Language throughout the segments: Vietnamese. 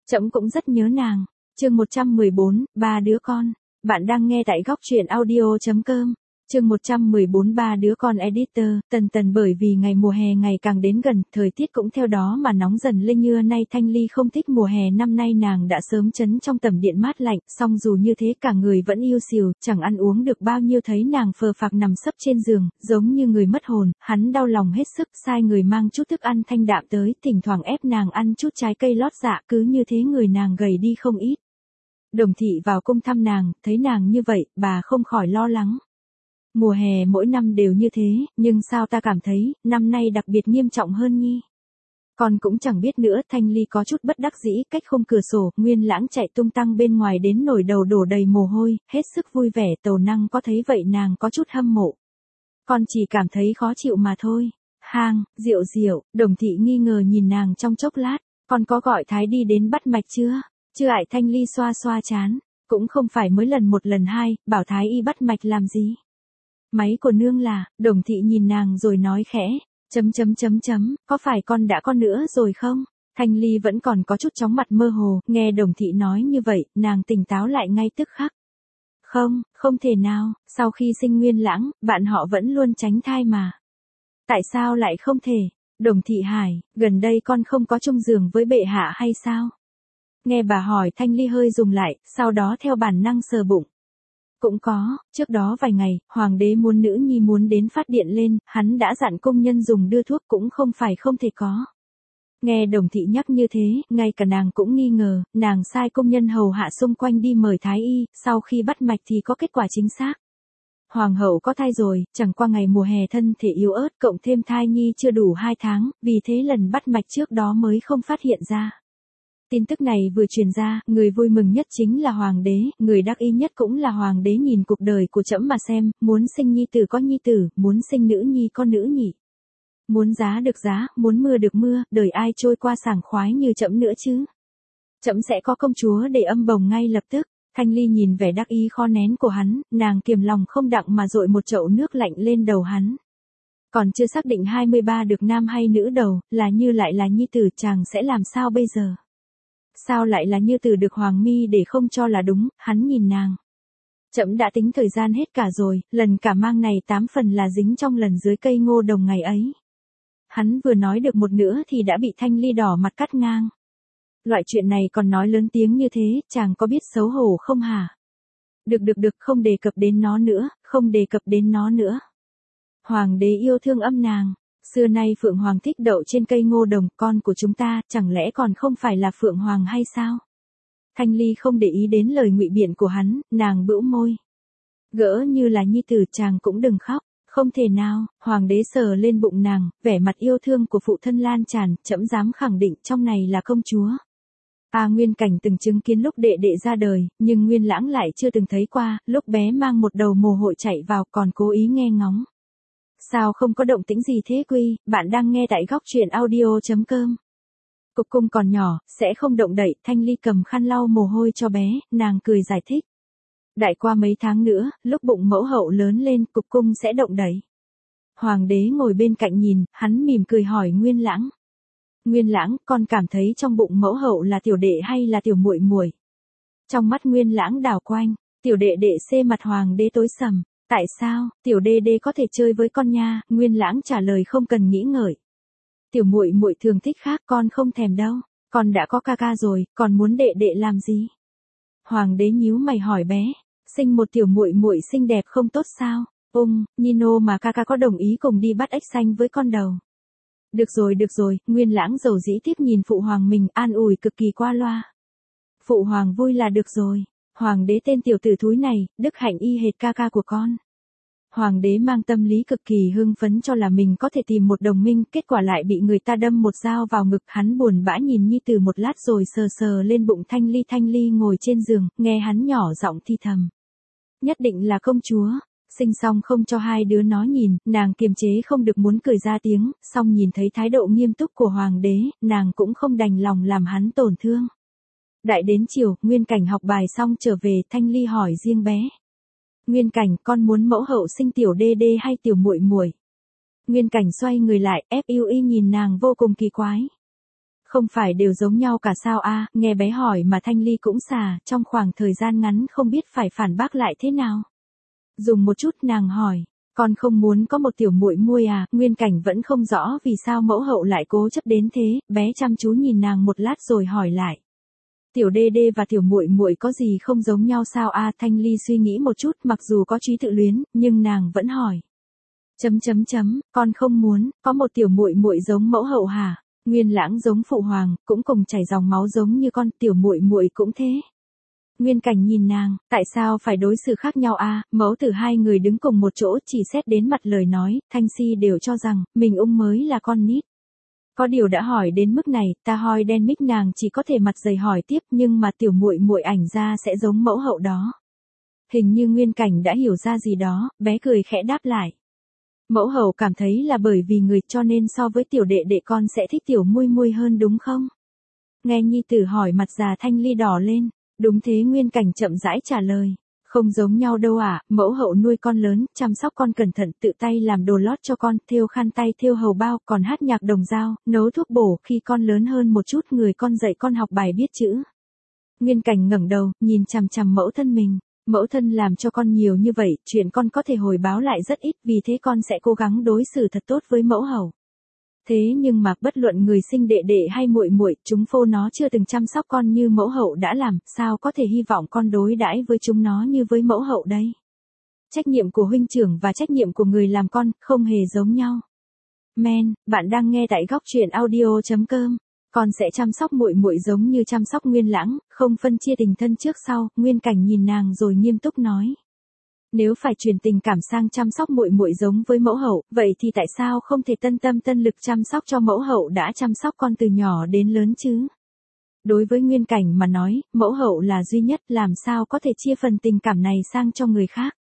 Trẫm cũng rất nhớ nàng. Chương 114, ba đứa con. Bạn đang nghe tại góc truyện audio.com. Chương 114 ba đứa con editor, Tần bởi vì ngày mùa hè ngày càng đến gần, thời tiết cũng theo đó mà nóng dần lên như nay Thanh Ly không thích mùa hè năm nay nàng đã sớm trấn trong tầm điện mát lạnh, song dù như thế cả người vẫn yêu xìu, chẳng ăn uống được bao nhiêu thấy nàng phờ phạc nằm sấp trên giường, giống như người mất hồn, hắn đau lòng hết sức sai người mang chút thức ăn thanh đạm tới, thỉnh thoảng ép nàng ăn chút trái cây lót dạ, cứ như thế người nàng gầy đi không ít. Đồng thị vào cung thăm nàng, thấy nàng như vậy, bà không khỏi lo lắng. Mùa hè mỗi năm đều như thế, nhưng sao ta cảm thấy, năm nay đặc biệt nghiêm trọng hơn nhi. Con cũng chẳng biết nữa, Thanh Ly có chút bất đắc dĩ, cách khung cửa sổ, Nguyên Lãng chạy tung tăng bên ngoài đến nổi đầu đổ đầy mồ hôi, hết sức vui vẻ, Tầu Năng có thấy vậy nàng có chút hâm mộ. Con chỉ cảm thấy khó chịu mà thôi. Hang, Diệu, Đồng thị nghi ngờ nhìn nàng trong chốc lát, con có gọi Thái đi đến bắt mạch chưa? Chưa ạ. Thanh Ly xoa xoa chán, cũng không phải mới lần một lần hai, bảo Thái y bắt mạch làm gì. Máy của nương là, Đồng thị nhìn nàng rồi nói khẽ, có phải con đã con nữa rồi không? Thanh Ly vẫn còn có chút chóng mặt mơ hồ, nghe Đồng thị nói như vậy, nàng tỉnh táo lại ngay tức khắc. Không thể nào, sau khi sinh Nguyên Lãng, bạn họ vẫn luôn tránh thai mà. Tại sao lại không thể? Đồng thị hỏi, gần đây con không có chung giường với bệ hạ hay sao? Nghe bà hỏi Thanh Ly hơi rùng lại, sau đó theo bản năng sờ bụng. Cũng có, trước đó vài ngày, hoàng đế muốn nữ nhi muốn đến phát điện lên, hắn đã dặn công nhân dùng đưa thuốc cũng không phải không thể có. Nghe Đồng thị nhắc như thế, ngay cả nàng cũng nghi ngờ, nàng sai công nhân hầu hạ xung quanh đi mời thái y, sau khi bắt mạch thì có kết quả chính xác. Hoàng hậu có thai rồi, chẳng qua ngày mùa hè thân thể yếu ớt cộng thêm thai nhi chưa đủ 2 tháng, vì thế lần bắt mạch trước đó mới không phát hiện ra. Tin tức này vừa truyền ra, người vui mừng nhất chính là hoàng đế, người đắc ý nhất cũng là hoàng đế nhìn cuộc đời của trẫm mà xem, muốn sinh nhi tử có nhi tử, muốn sinh nữ nhi có nữ nhỉ. Muốn giá được giá, muốn mưa được mưa, đời ai trôi qua sảng khoái như trẫm nữa chứ. Trẫm sẽ có công chúa để âm bồng ngay lập tức. Thanh Ly nhìn vẻ đắc ý khó nén của hắn, nàng kiềm lòng không đặng mà dội một chậu nước lạnh lên đầu hắn. Còn chưa xác định 23 được nam hay nữ đầu, là như lại là nhi tử chàng sẽ làm sao bây giờ? Sao lại là như tử được hoàng mi để không cho là đúng, hắn nhìn nàng. Trẫm đã tính thời gian hết cả rồi, lần cả mang này 8 phần là dính trong lần dưới cây ngô đồng ngày ấy. Hắn vừa nói được một nửa thì đã bị Thanh Ly đỏ mặt cắt ngang. Loại chuyện này còn nói lớn tiếng như thế, chàng có biết xấu hổ không hả? Được, không đề cập đến nó nữa. Hoàng đế yêu thương âm nàng. Xưa nay Phượng Hoàng thích đậu trên cây ngô đồng, con của chúng ta, chẳng lẽ còn không phải là Phượng Hoàng hay sao? Thanh Ly không để ý đến lời ngụy biện của hắn, nàng bĩu môi. Gỡ như là nhi tử chàng cũng đừng khóc, không thể nào, hoàng đế sờ lên bụng nàng, vẻ mặt yêu thương của phụ thân lan tràn, trẫm dám khẳng định trong này là công chúa. Nguyên Cảnh từng chứng kiến lúc đệ đệ ra đời, nhưng Nguyên Lãng lại chưa từng thấy qua, lúc bé mang một đầu mồ hôi chạy vào còn cố ý nghe ngóng. Sao không có động tĩnh gì thế Quy, bạn đang nghe tại góc truyện audio.com. Cục cung còn nhỏ, sẽ không động đậy, Thanh Ly cầm khăn lau mồ hôi cho bé, nàng cười giải thích. Đại qua mấy tháng nữa, lúc bụng mẫu hậu lớn lên, cục cung sẽ động đậy. Hoàng đế ngồi bên cạnh nhìn, hắn mỉm cười hỏi Nguyên Lãng. Nguyên Lãng, con cảm thấy trong bụng mẫu hậu là tiểu đệ hay là tiểu muội muội? Trong mắt Nguyên Lãng đảo quanh, tiểu đệ đệ xê mặt hoàng đế tối sầm. Tại sao, tiểu đê đê có thể chơi với con nha, Nguyên Lãng trả lời không cần nghĩ ngợi. Tiểu muội muội thường thích khác con không thèm đâu, con đã có ca ca rồi, còn muốn đệ đệ làm gì? Hoàng đế nhíu mày hỏi bé, sinh một tiểu muội muội xinh đẹp không tốt sao? Nino mà ca ca có đồng ý cùng đi bắt ếch xanh với con đầu. Được rồi, Nguyên Lãng dầu dĩ tiếp nhìn phụ hoàng mình an ủi cực kỳ qua loa. Phụ hoàng vui là được rồi. Hoàng đế tên tiểu tử thúi này, đức hạnh y hệt ca ca của con. Hoàng đế mang tâm lý cực kỳ hưng phấn cho là mình có thể tìm một đồng minh, kết quả lại bị người ta đâm một dao vào ngực, hắn buồn bã nhìn nhi tử một lát rồi sờ lên bụng Thanh Ly ngồi trên giường, nghe hắn nhỏ giọng thi thầm. Nhất định là công chúa. Sinh xong không cho hai đứa nó nhìn, nàng kiềm chế không được muốn cười ra tiếng, song nhìn thấy thái độ nghiêm túc của hoàng đế, nàng cũng không đành lòng làm hắn tổn thương. Đại đến chiều, Nguyên Cảnh học bài xong trở về, Thanh Ly hỏi riêng bé. Nguyên Cảnh, con muốn mẫu hậu sinh tiểu đê đê hay tiểu muội muội? Nguyên Cảnh xoay người lại, FUI nhìn nàng vô cùng kỳ quái. Không phải đều giống nhau cả sao a? Nghe bé hỏi mà Thanh Ly cũng xà, trong khoảng thời gian ngắn không biết phải phản bác lại thế nào. Dùng một chút nàng hỏi, con không muốn có một tiểu muội muội à? Nguyên Cảnh vẫn không rõ vì sao mẫu hậu lại cố chấp đến thế, bé chăm chú nhìn nàng một lát rồi hỏi lại. Tiểu đê đê và tiểu muội muội có gì không giống nhau sao a? Thanh Ly suy nghĩ một chút, mặc dù có trí tự luyến, nhưng nàng vẫn hỏi. Con không muốn có một tiểu muội muội giống mẫu hậu hả? Nguyên Lãng giống phụ hoàng, cũng cùng chảy dòng máu giống như con, tiểu muội muội cũng thế. Nguyên Cảnh nhìn nàng, tại sao phải đối xử khác nhau a? Mẫu tử hai người đứng cùng một chỗ, chỉ xét đến mặt lời nói, Thanh Si đều cho rằng mình ung mới là con nít. Có điều đã hỏi đến mức này, ta hoi đen mích nàng chỉ có thể mặt dày hỏi tiếp, nhưng mà tiểu muội muội ảnh ra sẽ giống mẫu hậu đó. Hình như Nguyên Cảnh đã hiểu ra gì đó, bé cười khẽ đáp lại. Mẫu hậu cảm thấy là bởi vì người cho nên so với tiểu đệ đệ con sẽ thích tiểu muội muội hơn đúng không? Nghe nhi tử hỏi mặt già Thanh Ly đỏ lên. Đúng thế, Nguyên Cảnh chậm rãi trả lời. Không giống nhau đâu ạ, mẫu hậu nuôi con lớn, chăm sóc con cẩn thận, tự tay làm đồ lót cho con, thêu khăn tay, thêu hầu bao, còn hát nhạc đồng dao, nấu thuốc bổ, khi con lớn hơn một chút người con dạy con học bài biết chữ. Nguyên Cảnh ngẩng đầu, nhìn chằm chằm mẫu thân mình. Mẫu thân làm cho con nhiều như vậy, chuyện con có thể hồi báo lại rất ít, vì thế con sẽ cố gắng đối xử thật tốt với mẫu hậu. Thế nhưng mà bất luận người sinh đệ đệ hay muội muội, chúng phô nó chưa từng chăm sóc con như mẫu hậu đã làm, sao có thể hy vọng con đối đãi với chúng nó như với mẫu hậu đây? Trách nhiệm của huynh trưởng và trách nhiệm của người làm con không hề giống nhau. Bạn đang nghe tại góc truyện audio.com. Con sẽ chăm sóc muội muội giống như chăm sóc Nguyên Lãng, không phân chia tình thân trước sau. Nguyên Cảnh nhìn nàng rồi nghiêm túc nói. Nếu phải truyền tình cảm sang chăm sóc muội muội giống với mẫu hậu, vậy thì tại sao không thể tân tâm tân lực chăm sóc cho mẫu hậu đã chăm sóc con từ nhỏ đến lớn chứ? Đối với Nguyên Cảnh mà nói, mẫu hậu là duy nhất, làm sao có thể chia phần tình cảm này sang cho người khác?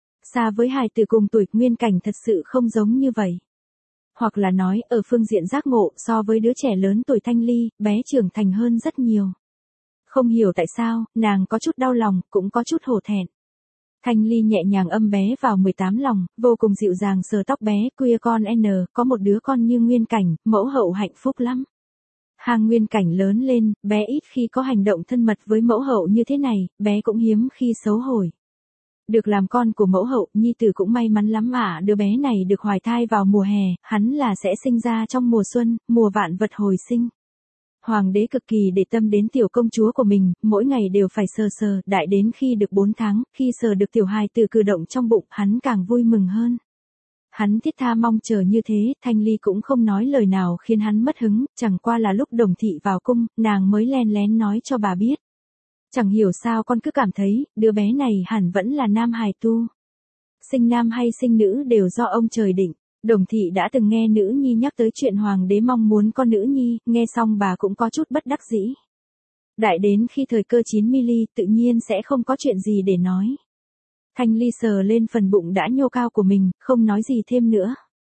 Xa với hài tử cùng tuổi, Nguyên Cảnh thật sự không giống như vậy. Hoặc là nói, ở phương diện giác ngộ, so với đứa trẻ lớn tuổi Thanh Ly, bé trưởng thành hơn rất nhiều. Không hiểu tại sao, nàng có chút đau lòng, cũng có chút hổ thẹn. Thanh Ly nhẹ nhàng âm bé vào 18 lòng, vô cùng dịu dàng sờ tóc bé, queer con có một đứa con như Nguyên Cảnh, mẫu hậu hạnh phúc lắm. Hàng Nguyên Cảnh lớn lên, bé ít khi có hành động thân mật với mẫu hậu như thế này, bé cũng hiếm khi xấu hổ. Được làm con của mẫu hậu, nhi tử cũng may mắn lắm ạ, đứa bé này được hoài thai vào mùa hè, hắn là sẽ sinh ra trong mùa xuân, mùa vạn vật hồi sinh. Hoàng đế cực kỳ để tâm đến tiểu công chúa của mình, mỗi ngày đều phải sờ, đại đến khi được 4 tháng, khi sờ được tiểu hài tử cử động trong bụng, hắn càng vui mừng hơn. Hắn thiết tha mong chờ như thế, Thanh Ly cũng không nói lời nào khiến hắn mất hứng, chẳng qua là lúc Đồng thị vào cung, nàng mới len lén nói cho bà biết. Chẳng hiểu sao con cứ cảm thấy, đứa bé này hẳn vẫn là nam hài tu. Sinh nam hay sinh nữ đều do ông trời định. Đồng thị đã từng nghe nữ nhi nhắc tới chuyện hoàng đế mong muốn con nữ nhi, nghe xong bà cũng có chút bất đắc dĩ. Đại đến khi thời cơ chín mili, tự nhiên sẽ không có chuyện gì để nói. Thanh Ly sờ lên phần bụng đã nhô cao của mình, không nói gì thêm nữa.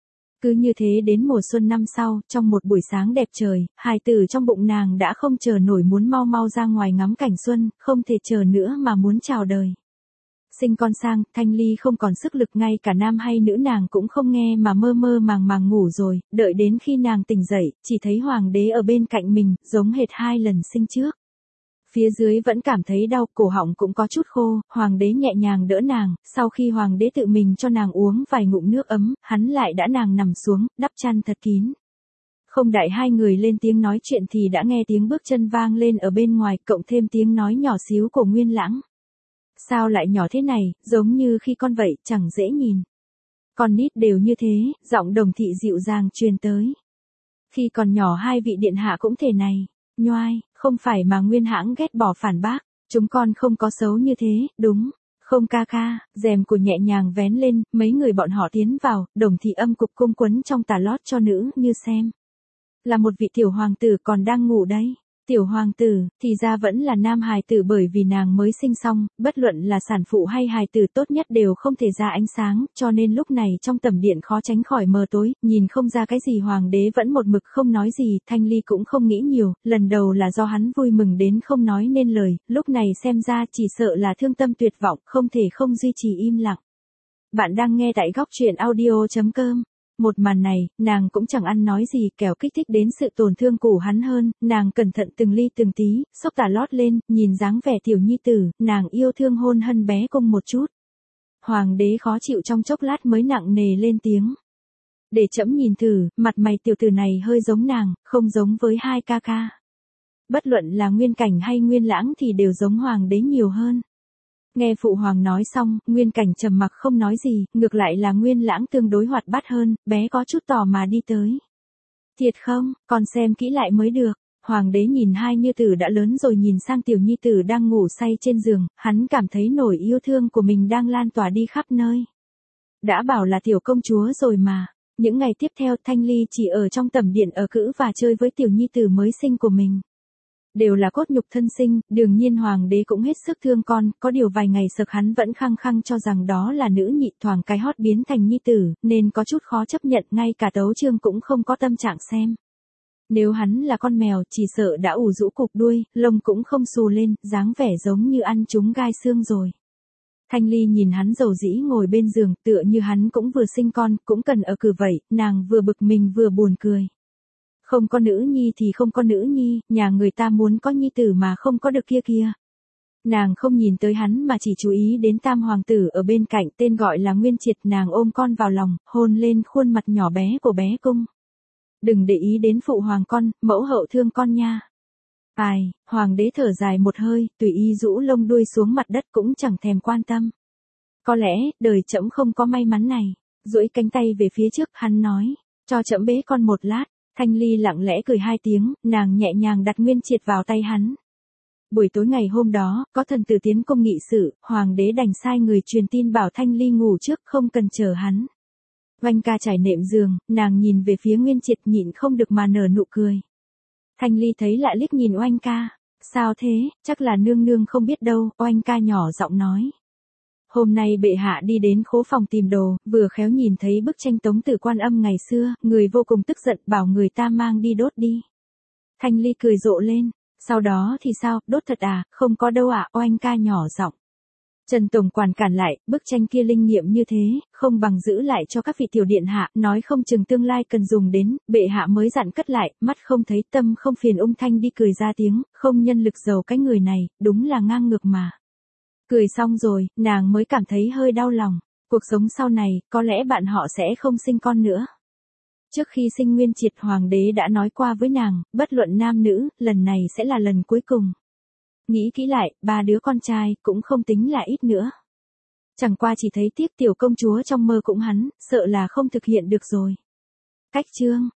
Cứ như thế đến mùa xuân năm sau, trong một buổi sáng đẹp trời, hài tử trong bụng nàng đã không chờ nổi muốn mau mau ra ngoài ngắm cảnh xuân, không thể chờ nữa mà muốn chào đời. Sinh con sang, Thanh Ly không còn sức lực, ngay cả nam hay nữ nàng cũng không nghe mà mơ mơ màng ngủ rồi, đợi đến khi nàng tỉnh dậy, chỉ thấy hoàng đế ở bên cạnh mình, giống hệt 2 lần sinh trước. Phía dưới vẫn cảm thấy đau, cổ họng cũng có chút khô, hoàng đế nhẹ nhàng đỡ nàng, sau khi hoàng đế tự mình cho nàng uống vài ngụm nước ấm, hắn lại đã nàng nằm xuống, đắp chăn thật kín. Không đợi hai người lên tiếng nói chuyện thì đã nghe tiếng bước chân vang lên ở bên ngoài, cộng thêm tiếng nói nhỏ xíu của Nguyên Lãng. Sao lại nhỏ thế này, giống như khi con vậy, chẳng dễ nhìn. Con nít đều như thế, giọng Đồng thị dịu dàng truyền tới. Khi còn nhỏ hai vị điện hạ cũng thể này. Nhoai, không phải mà Nguyên Hãng ghét bỏ phản bác, chúng con không có xấu như thế, đúng, không ca, rèm của nhẹ nhàng vén lên, mấy người bọn họ tiến vào, Đồng thị âm cục cung quấn trong tà lót cho nữ như xem. Là một vị tiểu hoàng tử còn đang ngủ đấy. Tiểu hoàng tử, thì ra vẫn là nam hài tử, bởi vì nàng mới sinh xong, bất luận là sản phụ hay hài tử tốt nhất đều không thể ra ánh sáng, cho nên lúc này trong tầm điện khó tránh khỏi mờ tối, nhìn không ra cái gì. Hoàng đế vẫn một mực không nói gì, Thanh Ly cũng không nghĩ nhiều, lần đầu là do hắn vui mừng đến không nói nên lời, lúc này xem ra chỉ sợ là thương tâm tuyệt vọng, không thể không duy trì im lặng. Bạn đang nghe tại góc truyện audio.com. Một màn này, nàng cũng chẳng ăn nói gì, kẻo kích thích đến sự tổn thương của hắn hơn, nàng cẩn thận từng ly từng tí, xốc tà lót lên, nhìn dáng vẻ tiểu nhi tử, nàng yêu thương hôn hân bé cung một chút. Hoàng đế khó chịu trong chốc lát mới nặng nề lên tiếng. Để trẫm nhìn thử, mặt mày tiểu tử này hơi giống nàng, không giống với hai ca ca. Bất luận là Nguyên Cảnh hay Nguyên Lãng thì đều giống hoàng đế nhiều hơn. Nghe phụ hoàng nói xong, Nguyên Cảnh trầm mặc không nói gì, ngược lại là Nguyên Lãng tương đối hoạt bát hơn, bé có chút tò mà đi tới. Thiệt không, con xem kỹ lại mới được. Hoàng đế nhìn hai như tử đã lớn rồi nhìn sang tiểu nhi tử đang ngủ say trên giường, hắn cảm thấy nỗi yêu thương của mình đang lan tỏa đi khắp nơi. Đã bảo là tiểu công chúa rồi mà. Những ngày tiếp theo Thanh Ly chỉ ở trong tẩm điện ở cữ và chơi với tiểu nhi tử mới sinh của mình. Đều là cốt nhục thân sinh, đương nhiên hoàng đế cũng hết sức thương con, có điều vài ngày sực hắn vẫn khăng khăng cho rằng đó là nữ nhị, thoảng cái hót biến thành nhi tử, nên có chút khó chấp nhận, ngay cả Tấu Chương cũng không có tâm trạng xem. Nếu hắn là con mèo, chỉ sợ đã ủ rũ cục đuôi, lông cũng không xù lên, dáng vẻ giống như ăn trúng gai xương rồi. Thanh Ly nhìn hắn dầu dĩ ngồi bên giường, tựa như hắn cũng vừa sinh con, cũng cần ở cử vậy, nàng vừa bực mình vừa buồn cười. Không có nữ nhi thì không có nữ nhi, nhà người ta muốn có nhi tử mà không có được kia kia. Nàng không nhìn tới hắn mà chỉ chú ý đến tam hoàng tử ở bên cạnh, tên gọi là Nguyên Triệt, nàng ôm con vào lòng, hôn lên khuôn mặt nhỏ bé của bé cung. Đừng để ý đến phụ hoàng con, mẫu hậu thương con nha. Ai, hoàng đế thở dài một hơi, tùy ý rũ lông đuôi xuống mặt đất cũng chẳng thèm quan tâm. Có lẽ, đời trẫm không có may mắn này. Duỗi cánh tay về phía trước, hắn nói, cho trẫm bế con một lát. Thanh Ly lặng lẽ cười hai tiếng, nàng nhẹ nhàng đặt Nguyên Triệt vào tay hắn. Buổi tối ngày hôm đó, có thần tử tiến cung nghị sự, hoàng đế đành sai người truyền tin bảo Thanh Ly ngủ trước không cần chờ hắn. Oanh ca trải nệm giường, nàng nhìn về phía Nguyên Triệt nhịn không được mà nở nụ cười. Thanh Ly thấy lạ liếc nhìn Oanh ca. Sao thế, chắc là nương nương không biết đâu, Oanh ca nhỏ giọng nói. Hôm nay bệ hạ đi đến khố phòng tìm đồ, vừa khéo nhìn thấy bức tranh Tống Tử Quan Âm ngày xưa, người vô cùng tức giận bảo người ta mang đi đốt đi. Thanh Ly cười rộ lên, sau đó thì sao, đốt thật à, không có đâu à, Oanh ca nhỏ giọng. Trần Tổng Quản cản lại, bức tranh kia linh nghiệm như thế, không bằng giữ lại cho các vị tiểu điện hạ, nói không chừng tương lai cần dùng đến, bệ hạ mới dặn cất lại, mắt không thấy tâm không phiền. Ung Thanh đi cười ra tiếng, không nhân lực giàu cái người này, đúng là ngang ngược mà. Cười xong rồi, nàng mới cảm thấy hơi đau lòng, cuộc sống sau này, có lẽ bạn họ sẽ không sinh con nữa. Trước khi sinh Nguyên Triệt, hoàng đế đã nói qua với nàng, bất luận nam nữ, lần này sẽ là lần cuối cùng. Nghĩ kỹ lại, 3 đứa con trai cũng không tính là ít nữa. Chẳng qua chỉ thấy tiếc tiểu công chúa trong mơ cũng hắn, sợ là không thực hiện được rồi. Cách chương